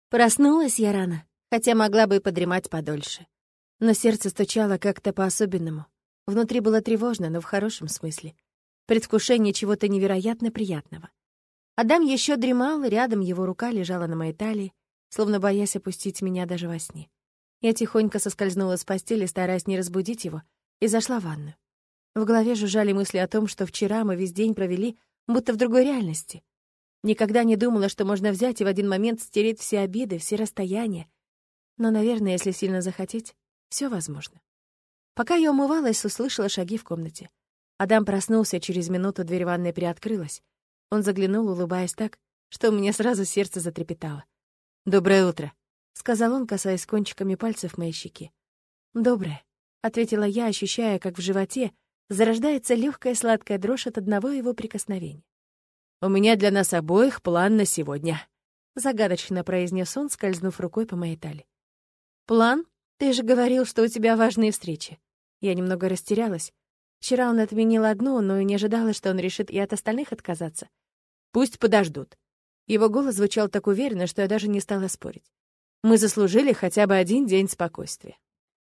Проснулась я рано, хотя могла бы и подремать подольше. Но сердце стучало как-то по-особенному. Внутри было тревожно, но в хорошем смысле. Предвкушение чего-то невероятно приятного. Адам еще дремал, рядом его рука лежала на моей талии, словно боясь опустить меня даже во сне. Я тихонько соскользнула с постели, стараясь не разбудить его, и зашла в ванную. В голове жужжали мысли о том, что вчера мы весь день провели будто в другой реальности. Никогда не думала, что можно взять и в один момент стереть все обиды, все расстояния. Но, наверное, если сильно захотеть, все возможно. Пока я умывалась, услышала шаги в комнате. Адам проснулся, через минуту дверь ванной приоткрылась. Он заглянул, улыбаясь так, что у меня сразу сердце затрепетало. «Доброе утро», — сказал он, касаясь кончиками пальцев моей щеки. «Доброе», — ответила я, ощущая, как в животе зарождается легкая сладкая дрожь от одного его прикосновения. «У меня для нас обоих план на сегодня», — загадочно произнес он, скользнув рукой по моей талии. «План? Ты же говорил, что у тебя важные встречи». Я немного растерялась. Вчера он отменил одну, но и не ожидала, что он решит и от остальных отказаться. «Пусть подождут». Его голос звучал так уверенно, что я даже не стала спорить. «Мы заслужили хотя бы один день спокойствия».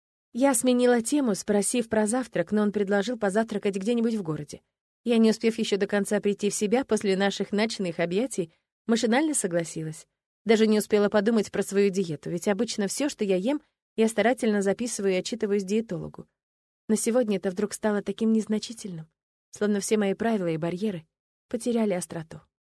Я сменила тему, спросив про завтрак, но он предложил позавтракать где-нибудь в городе. Я, не успев еще до конца прийти в себя после наших ночных объятий, машинально согласилась. Даже не успела подумать про свою диету, ведь обычно все, что я ем, я старательно записываю и отчитываюсь диетологу. Но сегодня это вдруг стало таким незначительным, словно все мои правила и барьеры потеряли остроту.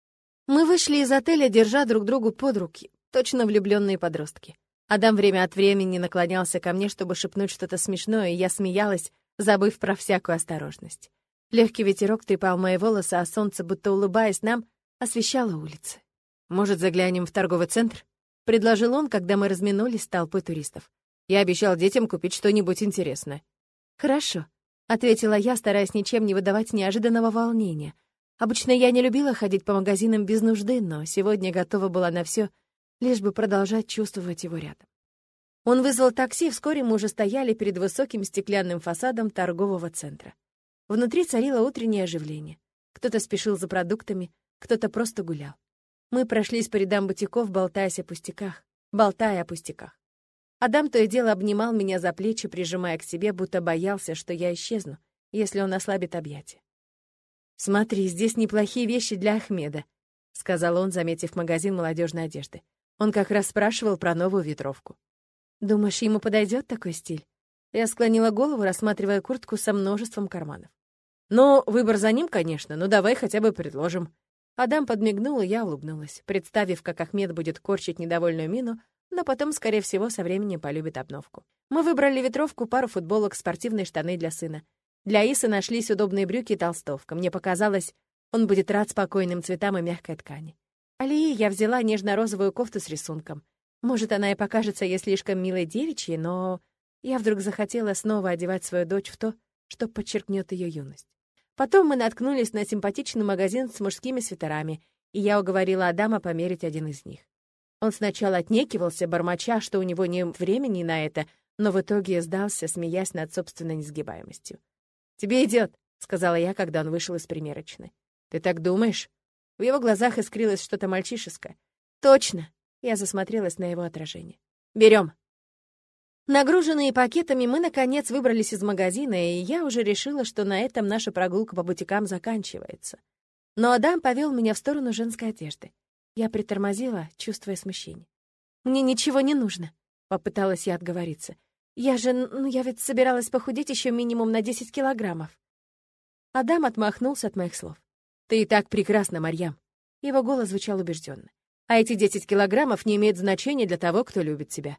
Мы вышли из отеля, держа друг другу под руки, точно влюбленные подростки. Адам время от времени наклонялся ко мне, чтобы шепнуть что-то смешное, и я смеялась, забыв про всякую осторожность. Легкий ветерок трепал мои волосы, а солнце, будто улыбаясь нам, освещало улицы. «Может, заглянем в торговый центр?» — предложил он, когда мы разминулись с толпой туристов. «Я обещал детям купить что-нибудь интересное». «Хорошо», — ответила я, стараясь ничем не выдавать неожиданного волнения. Обычно я не любила ходить по магазинам без нужды, но сегодня готова была на все, лишь бы продолжать чувствовать его рядом. Он вызвал такси, вскоре мы уже стояли перед высоким стеклянным фасадом торгового центра. Внутри царило утреннее оживление. Кто-то спешил за продуктами, кто-то просто гулял. Мы прошлись по рядам бутиков, болтая о пустяках. Адам то и дело обнимал меня за плечи, прижимая к себе, будто боялся, что я исчезну, если он ослабит объятия. «Смотри, здесь неплохие вещи для Ахмеда», — сказал он, заметив магазин молодежной одежды. Он как раз спрашивал про новую ветровку. «Думаешь, ему подойдет такой стиль?» Я склонила голову, рассматривая куртку со множеством карманов. «Ну, выбор за ним, конечно, но давай хотя бы предложим». Адам подмигнул, и я улыбнулась, представив, как Ахмед будет корчить недовольную мину, но потом, скорее всего, со временем полюбит обновку. Мы выбрали ветровку, пару футболок, спортивные штаны для сына. Для Исы нашлись удобные брюки и толстовка. Мне показалось, он будет рад спокойным цветам и мягкой ткани. Алии я взяла нежно-розовую кофту с рисунком. Может, она и покажется ей слишком милой девичьей, но я вдруг захотела снова одевать свою дочь в то, что подчеркнет ее юность. Потом мы наткнулись на симпатичный магазин с мужскими свитерами, и я уговорила Адама померить один из них. Он сначала отнекивался, бормоча, что у него нет времени на это, но в итоге сдался, смеясь над собственной несгибаемостью. «Тебе идет», — сказала я, когда он вышел из примерочной. «Ты так думаешь?» В его глазах искрилось что-то мальчишеское. «Точно!» — я засмотрелась на его отражение. «Берем!» Нагруженные пакетами, мы, наконец, выбрались из магазина, и я уже решила, что на этом наша прогулка по бутикам заканчивается. Но Адам повел меня в сторону женской одежды. Я притормозила, чувствуя смущение. «Мне ничего не нужно», — попыталась я отговориться. «Я ведь собиралась похудеть еще минимум на 10 килограммов». Адам отмахнулся от моих слов. «Ты и так прекрасна, Марьям». Его голос звучал убежденно. «А эти 10 килограммов не имеют значения для того, кто любит тебя».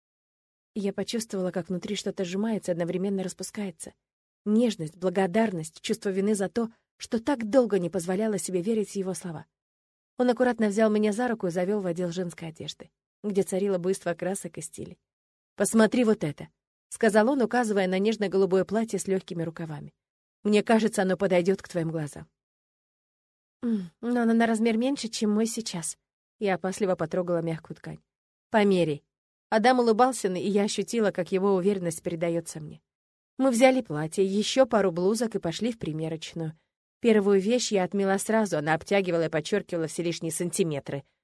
Я почувствовала, как внутри что-то сжимается и одновременно распускается. Нежность, благодарность, чувство вины за то, что так долго не позволяла себе верить в его слова. Он аккуратно взял меня за руку и завел в отдел женской одежды, где царило буйство красок и стилей. «Посмотри вот это», — сказал он, указывая на нежно-голубое платье с легкими рукавами. «Мне кажется, оно подойдет к твоим глазам». «Но оно на размер меньше, чем мой сейчас». Я опасливо потрогала мягкую ткань. «Померяй». Адам улыбался, и я ощутила, как его уверенность передается мне. Мы взяли платье, еще пару блузок и пошли в примерочную. Первую вещь я отмела сразу, она обтягивала и подчеркивала все лишние сантиметры.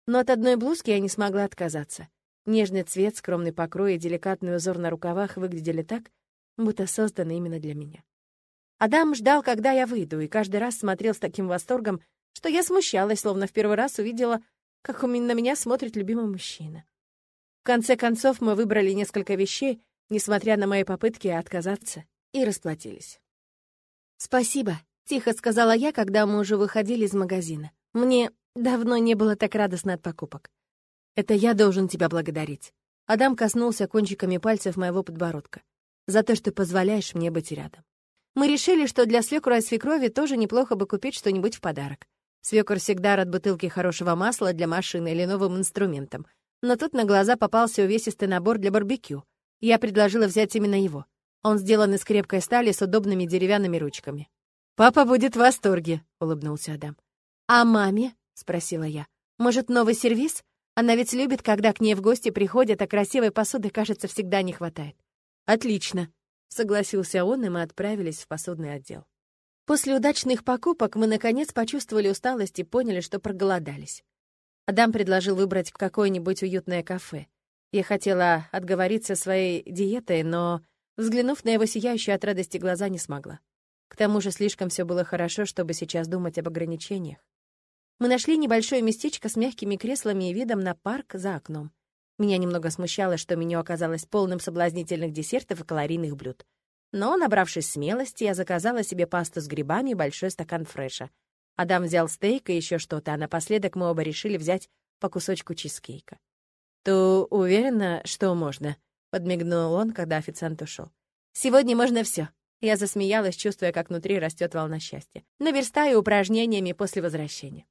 Но от одной блузки я не смогла отказаться. Нежный цвет, скромный покрой и деликатный узор на рукавах выглядели так, будто созданы именно для меня. Адам ждал, когда я выйду, и каждый раз смотрел с таким восторгом, что я смущалась, словно в первый раз увидела, как на меня смотрит любимый мужчина. В конце концов, мы выбрали несколько вещей, несмотря на мои попытки отказаться, и расплатились. «Спасибо», — тихо сказала я, когда мы уже выходили из магазина. «Мне давно не было так радостно от покупок». «Это я должен тебя благодарить». Адам коснулся кончиками пальцев моего подбородка. «За то, что позволяешь мне быть рядом». Мы решили, что для свекра и свекрови тоже неплохо бы купить что-нибудь в подарок. Свекор всегда рад бутылке хорошего масла для машины или новым инструментам. Но тут на глаза попался увесистый набор для барбекю. Я предложила взять именно его. Он сделан из крепкой стали с удобными деревянными ручками. «Папа будет в восторге», — улыбнулся Адам. «А маме?» — спросила я. «Может, новый сервиз? Она ведь любит, когда к ней в гости приходят, а красивой посуды, кажется, всегда не хватает». «Отлично», — согласился он, и мы отправились в посудный отдел. После удачных покупок мы, наконец, почувствовали усталость и поняли, что проголодались. Адам предложил выбрать какое-нибудь уютное кафе. Я хотела отговориться своей диетой, но, взглянув на его сияющие от радости глаза, не смогла. К тому же слишком все было хорошо, чтобы сейчас думать об ограничениях. Мы нашли небольшое местечко с мягкими креслами и видом на парк за окном. Меня немного смущало, что меню оказалось полным соблазнительных десертов и калорийных блюд. Но, набравшись смелости, я заказала себе пасту с грибами и большой стакан фреша. Адам взял стейк и еще что-то, а напоследок мы оба решили взять по кусочку чизкейка. «Ты уверена, что можно?» — подмигнул он, когда официант ушел. «Сегодня можно все. Я засмеялась, чувствуя, как внутри растет волна счастья. Наверстаю упражнениями после возвращения.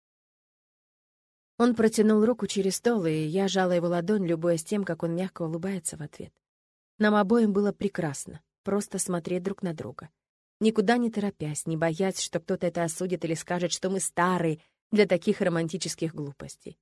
Он протянул руку через стол, и я жала его ладонь, любуясь тем, как он мягко улыбается в ответ. Нам обоим было прекрасно. Просто смотреть друг на друга. Никуда не торопясь, не боясь, что кто-то это осудит или скажет, что мы старые для таких романтических глупостей.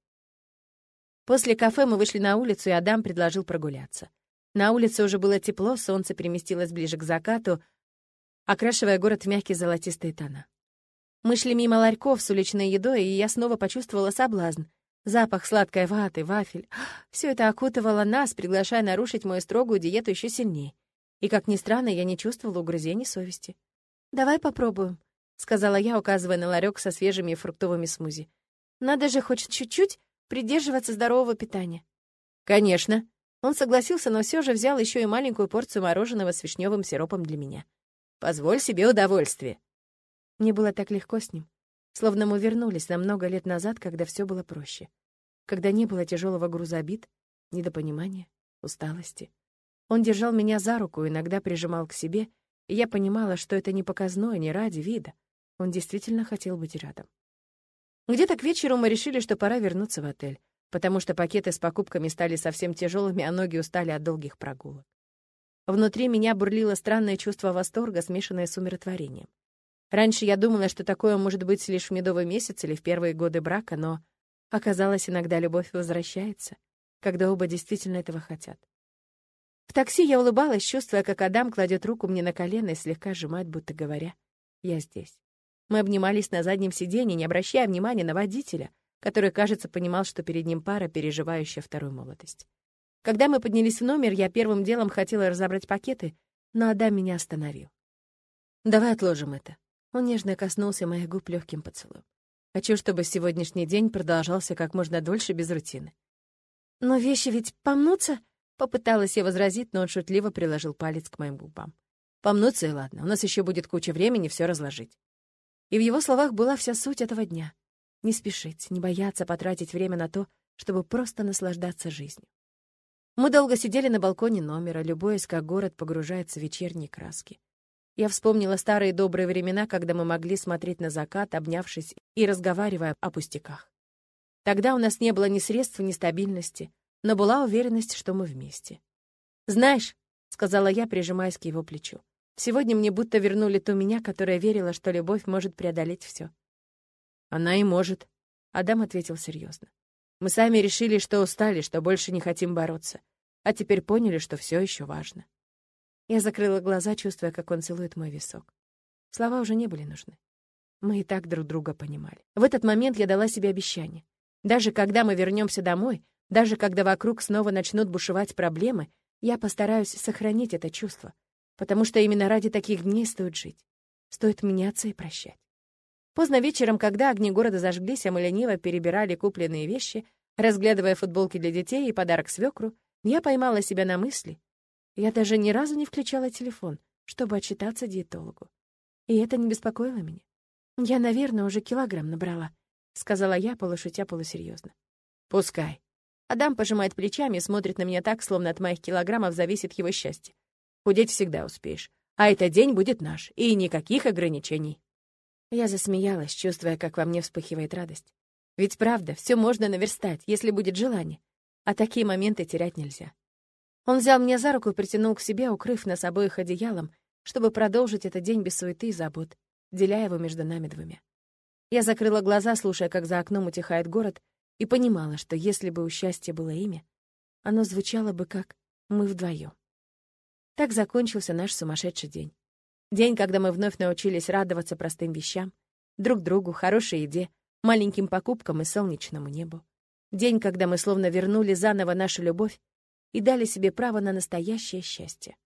После кафе мы вышли на улицу, и Адам предложил прогуляться. На улице уже было тепло, солнце переместилось ближе к закату, окрашивая город в мягкие золотистые тона. Мы шли мимо ларьков с уличной едой, и я снова почувствовала соблазн. Запах сладкой ваты, вафель. Все это окутывало нас, приглашая нарушить мою строгую диету еще сильнее. И, как ни странно, я не чувствовала угрызений совести. «Давай попробуем», — сказала я, указывая на ларек со свежими фруктовыми смузи. «Надо же хоть чуть-чуть придерживаться здорового питания». «Конечно». Он согласился, но все же взял еще и маленькую порцию мороженого с вишневым сиропом для меня. «Позволь себе удовольствие». Мне было так легко с ним. Словно мы вернулись на много лет назад, когда все было проще. Когда не было тяжелого груза обид, недопонимания, усталости. Он держал меня за руку, иногда прижимал к себе, и я понимала, что это не показное, не ради вида. Он действительно хотел быть рядом. Где-то к вечеру мы решили, что пора вернуться в отель, потому что пакеты с покупками стали совсем тяжелыми, а ноги устали от долгих прогулок. Внутри меня бурлило странное чувство восторга, смешанное с умиротворением. Раньше я думала, что такое может быть лишь в медовый месяц или в первые годы брака, но оказалось, иногда любовь возвращается, когда оба действительно этого хотят. В такси я улыбалась, чувствуя, как Адам кладет руку мне на колено и слегка сжимает, будто говоря: «Я здесь». Мы обнимались на заднем сиденье, не обращая внимания на водителя, который, кажется, понимал, что перед ним пара, переживающая вторую молодость. Когда мы поднялись в номер, я первым делом хотела разобрать пакеты, но Адам меня остановил. «Давай отложим это». Он нежно коснулся моих губ легким поцелуем. «Хочу, чтобы сегодняшний день продолжался как можно дольше без рутины». «Но вещи ведь помнутся?» Попыталась я возразить, но он шутливо приложил палец к моим губам. «Помнутся, и ладно, у нас еще будет куча времени все разложить». И в его словах была вся суть этого дня. Не спешить, не бояться потратить время на то, чтобы просто наслаждаться жизнью. Мы долго сидели на балконе номера, любуясь, как город погружается в вечерние краски. Я вспомнила старые добрые времена, когда мы могли смотреть на закат, обнявшись и разговаривая о пустяках. Тогда у нас не было ни средств, ни стабильности, но была уверенность, что мы вместе. «Знаешь», — сказала я, прижимаясь к его плечу, «сегодня мне будто вернули ту меня, которая верила, что любовь может преодолеть все». «Она и может», — Адам ответил серьезно. «Мы сами решили, что устали, что больше не хотим бороться, а теперь поняли, что все еще важно». Я закрыла глаза, чувствуя, как он целует мой висок. Слова уже не были нужны. Мы и так друг друга понимали. В этот момент я дала себе обещание. Даже когда мы вернемся домой, даже когда вокруг снова начнут бушевать проблемы, я постараюсь сохранить это чувство, потому что именно ради таких дней стоит жить. Стоит меняться и прощать. Поздно вечером, когда огни города зажглись, а мы лениво перебирали купленные вещи, разглядывая футболки для детей и подарок свекру, я поймала себя на мысли. Я даже ни разу не включала телефон, чтобы отчитаться диетологу. И это не беспокоило меня. «Я, наверное, уже килограмм набрала», — сказала я, полушутя, полусерьезно. «Пускай». Адам пожимает плечами и смотрит на меня так, словно от моих килограммов зависит его счастье. «Худеть всегда успеешь. А этот день будет наш, и никаких ограничений». Я засмеялась, чувствуя, как во мне вспыхивает радость. Ведь правда, все можно наверстать, если будет желание. А такие моменты терять нельзя. Он взял меня за руку и притянул к себе, укрыв нас обоих одеялом, чтобы продолжить этот день без суеты и забот, деля его между нами двумя. Я закрыла глаза, слушая, как за окном утихает город, и понимала, что если бы у счастья было имя, оно звучало бы как «мы вдвоем». Так закончился наш сумасшедший день. День, когда мы вновь научились радоваться простым вещам, друг другу, хорошей еде, маленьким покупкам и солнечному небу. День, когда мы словно вернули заново нашу любовь и дали себе право на настоящее счастье.